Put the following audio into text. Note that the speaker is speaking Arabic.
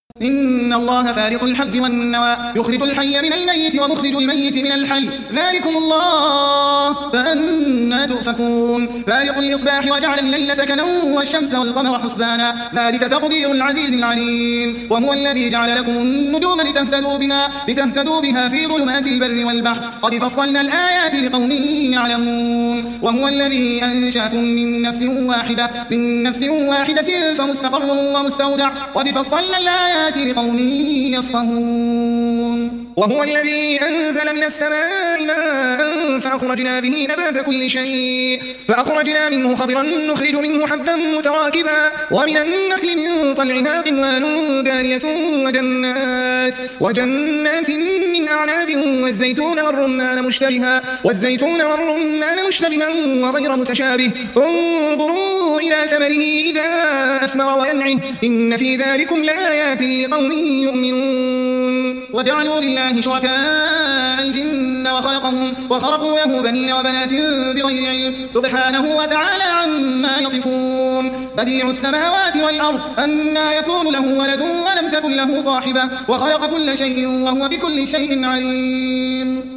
إن الله فارق الحب والنوى يخرج الحي من الميت ومخرج الميت من الحي ذلكم الله فأنى تؤفكون فارق الإصباح وجعل الليل سكنا والشمس والقمر حسبانا ذلك تقدير العزيز العليم وهو الذي جعل لكم النجوم لتهتدوا بها في ظلمات البر والبحر قد فصلنا الآيات لقوم يعلمون وهو الذي أنشأكم من نفس واحدة فمستقر ومستودع قد فصلنا الآيات لقوم يفقهون وهو الذي أنزل من السماء ماء فأخرجنا به نبات كل شيء فأخرجنا منه خضرا نخرج منه حبا متراكبا ومن النخل من طلعها قنوان دانية وجنات من أعناب والزيتون والرمان مشتبها وغير متشابه انظروا إلى ثمره إذا أثمر وينعه إن في ذلكم لآيات لقوم يؤمنون وجعلوا لله شركاء الجن وخلقوا له بنين وبنات بغير علم سبحانه وتعالى عما يصفون بديع السماوات والأرض أنى يكون له ولد ولم تكن له صاحبة وخلق كل شيء وهو بكل شيء عليم